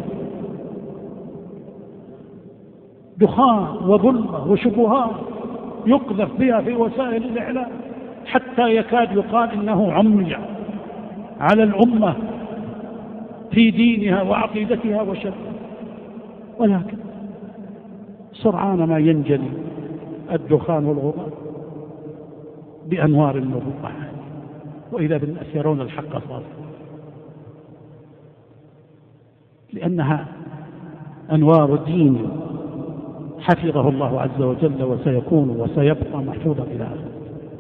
دخان وظلمة وشبهات يقذف بها في وسائل الإعلام حتى يكاد يقال إنه عمي على الأمة في دينها وعقيدتها وشرعها. ولكن سرعان ما ينجلي الدخان والغبار بأنوار النبوة، وإذا بالناس يرون الحق صادقا، لأنها أنوار دين حفظه الله عز وجل وسيكون وسيبقى محفوظا إلى آخره.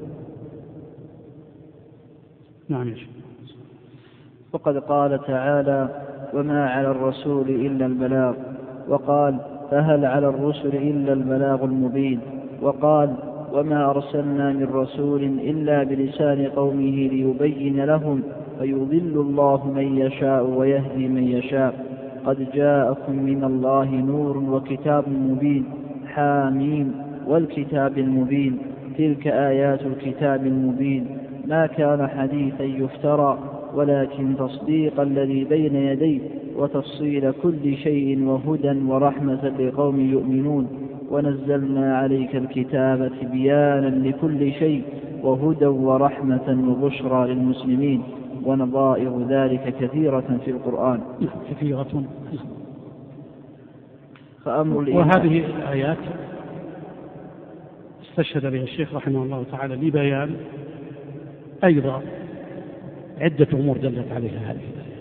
نعم يا شيخ. وقد قال تعالى وما على الرسول إلا البلاغ، وقال فهل على الرسل إلا البلاغ المبين، وقال وما أرسلنا من رسول إلا بلسان قومه ليبين لهم فيضل الله من يشاء ويهدي من يشاء. قد جاءكم من الله نور وكتاب مبين حاميم والكتاب المبين تلك آيات الكتاب المبين ما كان حديثا يفترى ولكن تصديق الذي بين يديه وتفصيل كل شيء وهدى ورحمة لقوم يؤمنون. ونزلنا عليك الكتاب تبيانا لكل شيء وهدى ورحمة وبشرى للمسلمين ونظائر ذلك كثيرة في القرآن. كثيرة. وهذه الآيات استشهد بها الشيخ رحمه الله تعالى لبيان أيضا عدة أمور دلت عليها هذه الآيات.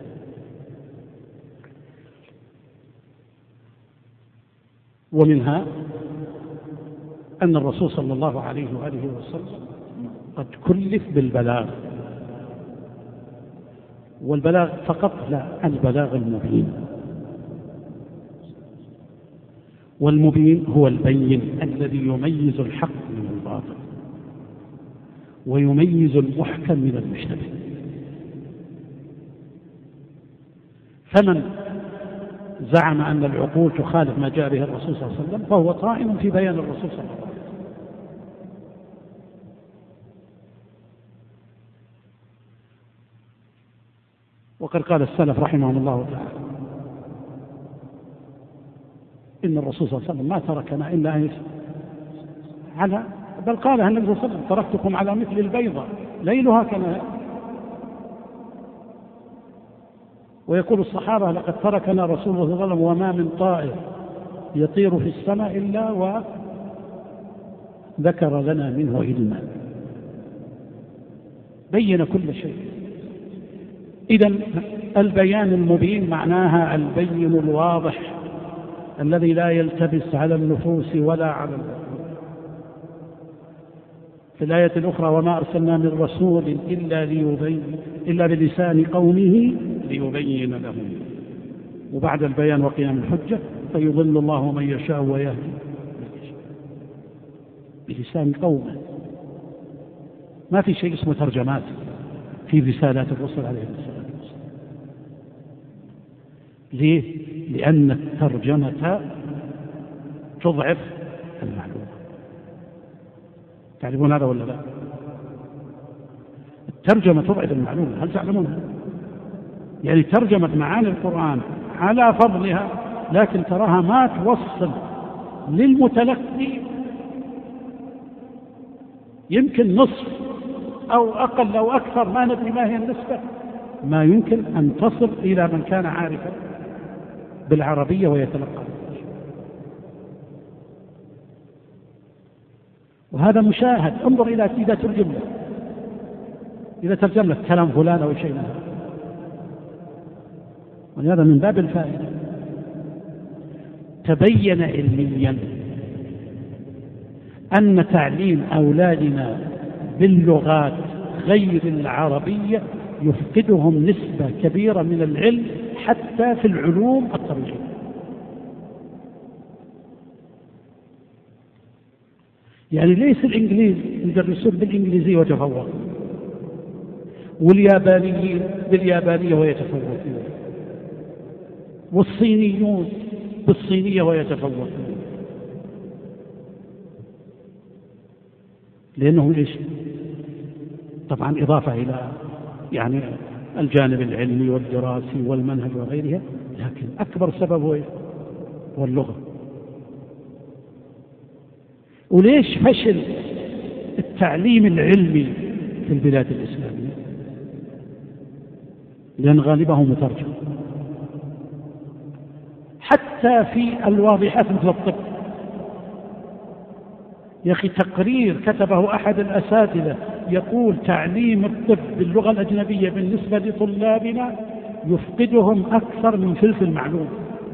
ومنها أن الرسول صلى الله عليه وآله وسلم قد كلف بالبلاغ، والبلاغ فقط لا، البلاغ المبين، والمبين هو البين الذي يميز الحق من الباطل ويميز المحكم من المشتبه. فمن زعم أن العقول تخالف ما جاء به الرسول صلى الله عليه وسلم فهو طائن في بيان الرسول صلى الله عليه وسلم. وقد قال السلف رحمهم الله تعالى إن الرسول صلى الله عليه وسلم ما تركنا إلا على، بل قال النبي صلى الله عليه وسلم تركتكم على مثل البيضة ليلها كنهارها. ويقول الصحابة لقد تركنا رسول الله صلى الله عليه وسلم وما من طائر يطير في السماء إلا وذكر لنا منه علما، بين كل شيء. إذن البيان المبين معناها البين الواضح الذي لا يلتبس على النفوس ولا على الأقلام. في الآية الأخرى وما أرسلنا من رسول إلا بلسان قومه ليبين لهم. وبعد البيان وقيام الحجة فيضل الله من يشاء ويهدي بلسان قومه. ما في شيء اسمه ترجمات في رسالات الرسل عليه الصلاة والسلام. ليه؟ لأن الترجمة تضعف المعلومة. تعرفون هذا ولا لا؟ الترجمة تضعف المعلومة، هل تعلمونها؟ يعني ترجمة معاني القرآن على فضلها، لكن تراها ما توصل للمتلقي يمكن نصف أو أقل أو أكثر، ما ندري ما هي النسبة، ما يمكن أن تصل إلى من كان عارفا بالعربية ويتلقى. وهذا مشاهد. انظر إلى إذا ترجم لك كلام فلان أو شيء منه. ولهذا من باب الفائدة تبين علميا أن تعليم أولادنا باللغات غير العربية يفقدهم نسبة كبيرة من العلم حتى في العلوم الطبيعية. يعني ليس الإنجليز يدرسون بالإنجليزية ويتفوقون، واليابانيين باليابانية ويتفوقون، والصينيون بالصينية ويتفوقون. لأنه إيش؟ طبعا إضافة إلى يعني الجانب العلمي والدراسي والمنهج وغيرها، لكن أكبر سبب هو اللغة. وليش فشل التعليم العلمي في البلاد الإسلامية؟ لأن غالبه مترجم. حتى في الواضحات مثل الطب، يا أخي تقرير كتبه أحد الأساتذة يقول تعليم الطب باللغة الأجنبية بالنسبة لطلابنا يفقدهم أكثر من ثلث المعلومة.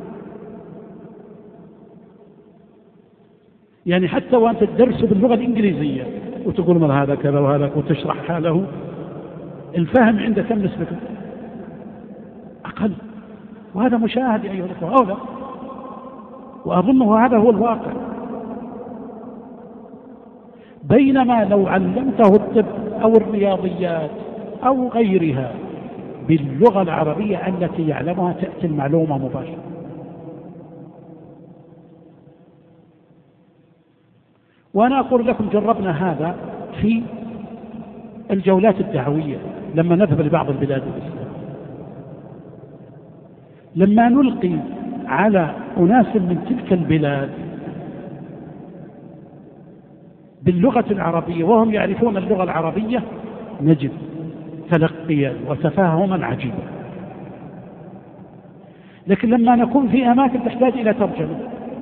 يعني حتى وأنت تدرس باللغة الإنجليزية وتقول من هذا كذا وهذا وتشرحها له، الفهم عنده كم نسبته؟ أقل. وهذا مشاهد أيها الأخوة أو لا؟ وأظنه هذا هو الواقع. بينما لو علمته الطب أو الرياضيات أو غيرها باللغة العربية التي يعلمها تأتي المعلومة مباشرة. وأنا أقول لكم جربنا هذا في الجولات الدعوية لما نذهب لبعض البلاد الإسلامية، لما نلقي على أناس من تلك البلاد باللغة العربية وهم يعرفون اللغة العربية نجد تلقيا وتفاهما عجيبا. لكن لما نكون في أماكن تحتاج إلى ترجمة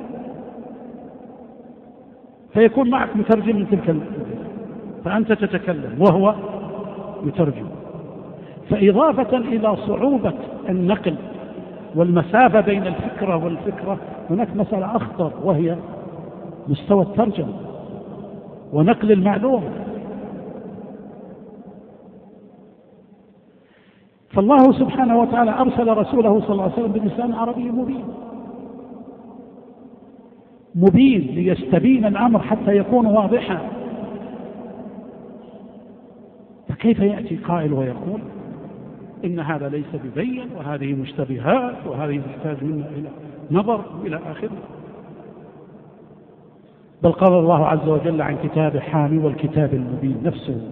فيكون معك مترجم من تلك البلاد، فأنت تتكلم وهو يترجم. فإضافة إلى صعوبة النقل والمسافة بين الفكرة والفكرة، هناك مسألة أخطر وهي مستوى الترجمة ونقل المعلومة. فالله سبحانه وتعالى أرسل رسوله صلى الله عليه وسلم بلسان عربي مبين ليستبين الأمر حتى يكون واضحا. فكيف يأتي قائل ويقول إن هذا ليس ببين وهذه مشتبهات وهذه تحتاج منا إلى نظر إلى آخره؟ بل قال الله عز وجل عن كتابه حامي والكتاب المبين نفسه،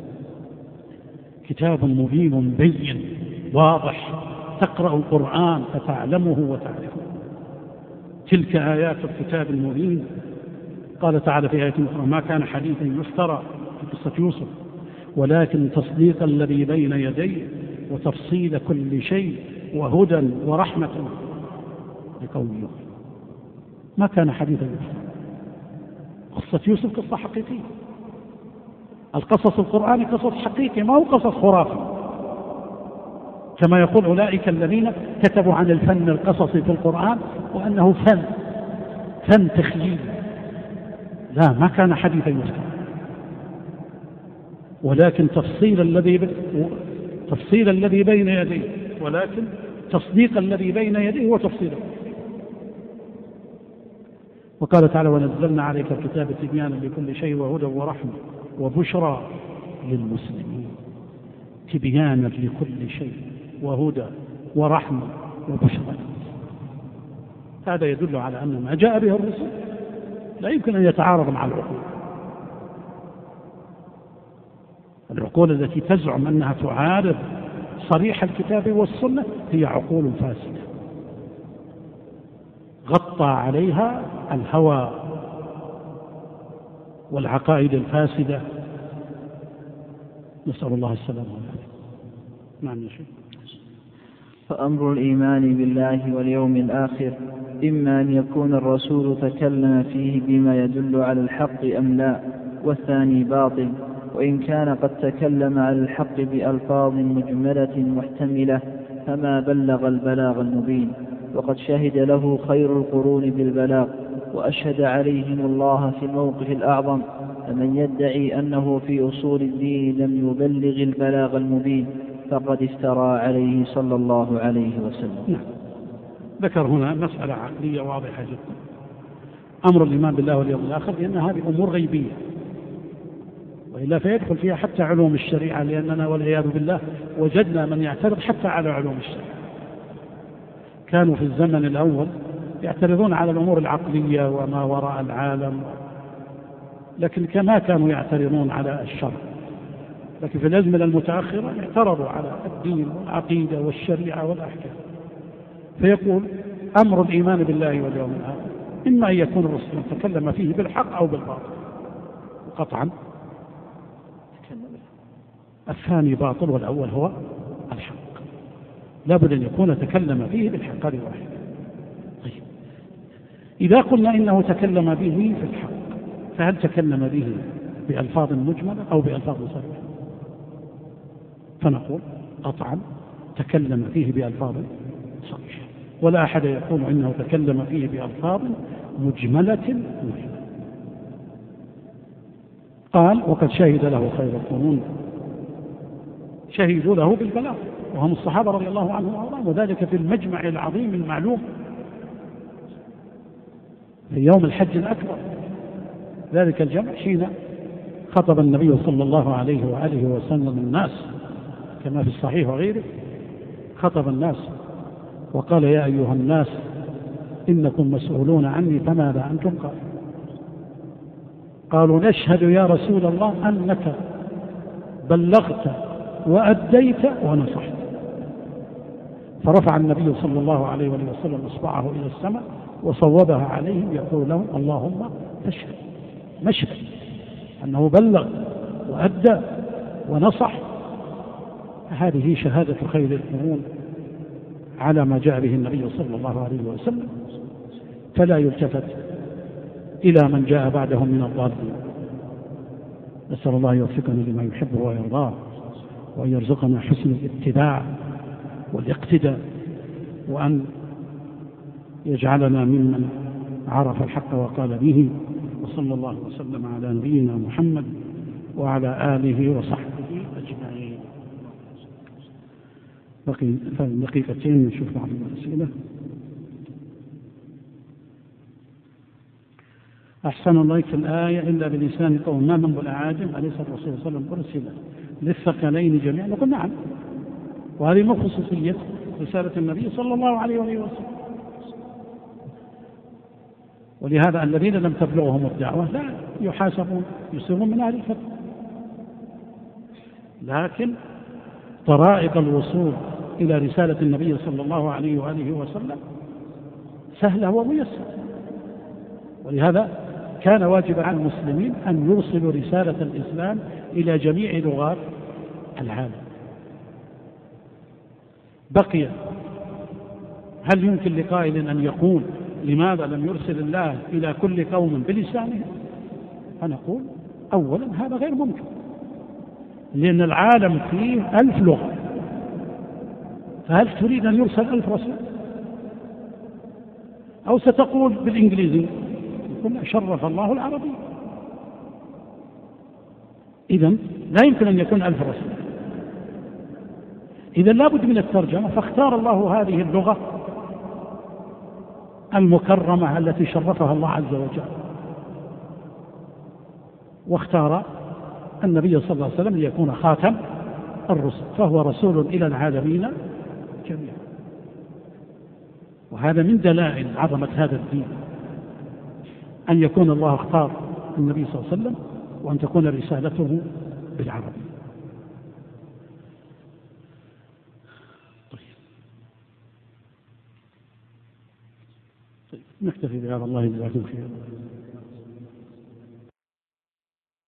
كتاب مبين بين واضح، تقرأ القرآن فتعلمه وتعرفه. تلك آيات الكتاب المبين. قال تعالى في آية أخرى: ما كان حديثا يفترى، في قصة يوسف، ولكن تصديق الذي بين يديه وتفصيل كل شيء وهدى ورحمة لقوم يؤمنون. ما كان حديثا يفترى. قصة يوسف قصة حقيقية. القصص القرآني قصص حقيقي، ما هو قصص خرافي كما يقول أولئك الذين كتبوا عن الفن القصصي في القرآن وأنه فن تخييل. لا، ما كان حديثا يفترى، ولكن تفصيل الذي بين يديه، ولكن تصديق الذي بين يديه وتفصيله. وقال تعالى: ونزلنا عليك الكتاب تبيانا لكل شيء وهدى ورحمة وبشرى للمسلمين. تبيانا لكل شيء وهدى ورحمة وبشرى. هذا يدل على أن ما جاء به الرسل لا يمكن أن يتعارض مع العقول التي تزعم أنها تعارض صريح الكتاب والسنة هي عقول فاسدة غطى عليها الهوى والعقائد الفاسدة، نسأل الله السلامة والعافية. نعم يا شيخ. فأمر الإيمان بالله واليوم الآخر إما أن يكون الرسول تكلم فيه بما يدل على الحق أم لا، والثاني باطل. وإن كان قد تكلم على الحق بألفاظ مجملة محتملة فما بلغ البلاغ المبين، وقد شهد له خير القرون بالبلاغ، وأشهد عليهم الله في الموقف الأعظم. فمن يدعي أنه في أصول الدين لم يبلغ البلاغ المبين فقد افترى عليه صلى الله عليه وسلم. ذكر هنا مسألة عقلية واضحة جدا. أمر الإيمان بالله واليوم الآخر، لأن هذه أمور غيبية، وإلا فيدخل فيها حتى علوم الشريعة، لأننا والعياذ بالله وجدنا من يعترض حتى على علوم الشريعة. كانوا في الزمن الأول يعترضون على الأمور العقلية وما وراء العالم، لكن كما كانوا يعترضون على الشرع. لكن في الأزمنة المتأخرة اعترضوا على الدين والعقيدة والشريعة والأحكام. فيقول: أمر الإيمان بالله واليوم الآخر إما أن يكون الرسول تكلم فيه بالحق أو بالباطل، قطعا الثاني باطل والأول هو الحق. لابد أن يكون تكلم فيه بالحق. هذه واحدة. طيب، إذا قلنا إنه تكلم به في الحق، فهل تكلم به بألفاظ مجملة أو بألفاظ صريحة؟ فنقول قطعا تكلم فيه بألفاظ صريحة، ولا أحد يقول إنه تكلم فيه بألفاظ مجملة. قال: وقد شهد له خير القرون، شهدوا له بالبلاغ، وهم الصحابة رضي الله عنهم وارضاهم، وذلك في المجمع العظيم المعلوم في يوم الحج الأكبر. ذلك الجمع حين خطب النبي صلى الله عليه وآله وسلم الناس كما في الصحيح وغيره، خطب الناس وقال: يا أيها الناس إنكم مسؤولون عني فماذا أنتم قالوا؟ قالوا: نشهد يا رسول الله أنك بلغت وأديت ونصحت. فرفع النبي صلى الله عليه وسلم إصبعه إلى السماء وصوبها عليهم يقول لهم: اللهم فاشهد، مشهد أنه بلغ وأدى ونصح. هذه شهادة خير القرون على ما جاء به النبي صلى الله عليه وسلم، فلا يلتفت إلى من جاء بعدهم من الضالين. نسأل الله يوفقنا لما يحبه ويرضاه، وأن يرزقنا حسن الاتباع والاقتداء، وأن يجعلنا ممن عرف الحق وقال به. وصلى الله وسلم على نبينا محمد وعلى آله وصحبه أجمعين. بقي دقيقتين نشوف بعض الأسئلة. أحسن الله في الآية: إلا بلسان قوم ما من بالأعاجم، أليس الرسول صلى الله عليه وسلم أرسل للثقلين جميعا؟ نقول نعم، وهذه من خصوصية رسالة النبي صلى الله عليه وسلم. ولهذا الذين لم تبلغهم الدعوة لا يحاسبون، يصيرون من أهل الفترة. لكن طرائق الوصول إلى رسالة النبي صلى الله عليه وآله وسلم سهلة وميسرة. ولهذا كان واجبا على المسلمين أن يوصلوا رسالة الإسلام إلى جميع لغات العالم. بقي هل يمكن لقائل أن يقول لماذا لم يرسل الله إلى كل قوم بلسانه؟ فنقول أولا هذا غير ممكن، لأن العالم فيه 1000 لغة، فهل تريد أن يرسل 1000 رسول؟ أو ستقول بالإنجليزي؟ يقول شرف الله العربي. إذن لا يمكن أن يكون 1000 رسول، إذن لا بد من الترجمة. فاختار الله هذه اللغة المكرمة التي شرفها الله عز وجل، واختار النبي صلى الله عليه وسلم ليكون خاتم الرسل، فهو رسول إلى العالمين جميعا. وهذا من دلائل عظمة هذا الدين، أن يكون الله اختار النبي صلى الله عليه وسلم، وأن تكون رسالته بالعربي. طيب نكتفي بهذا. الله يجزاكم خيرا.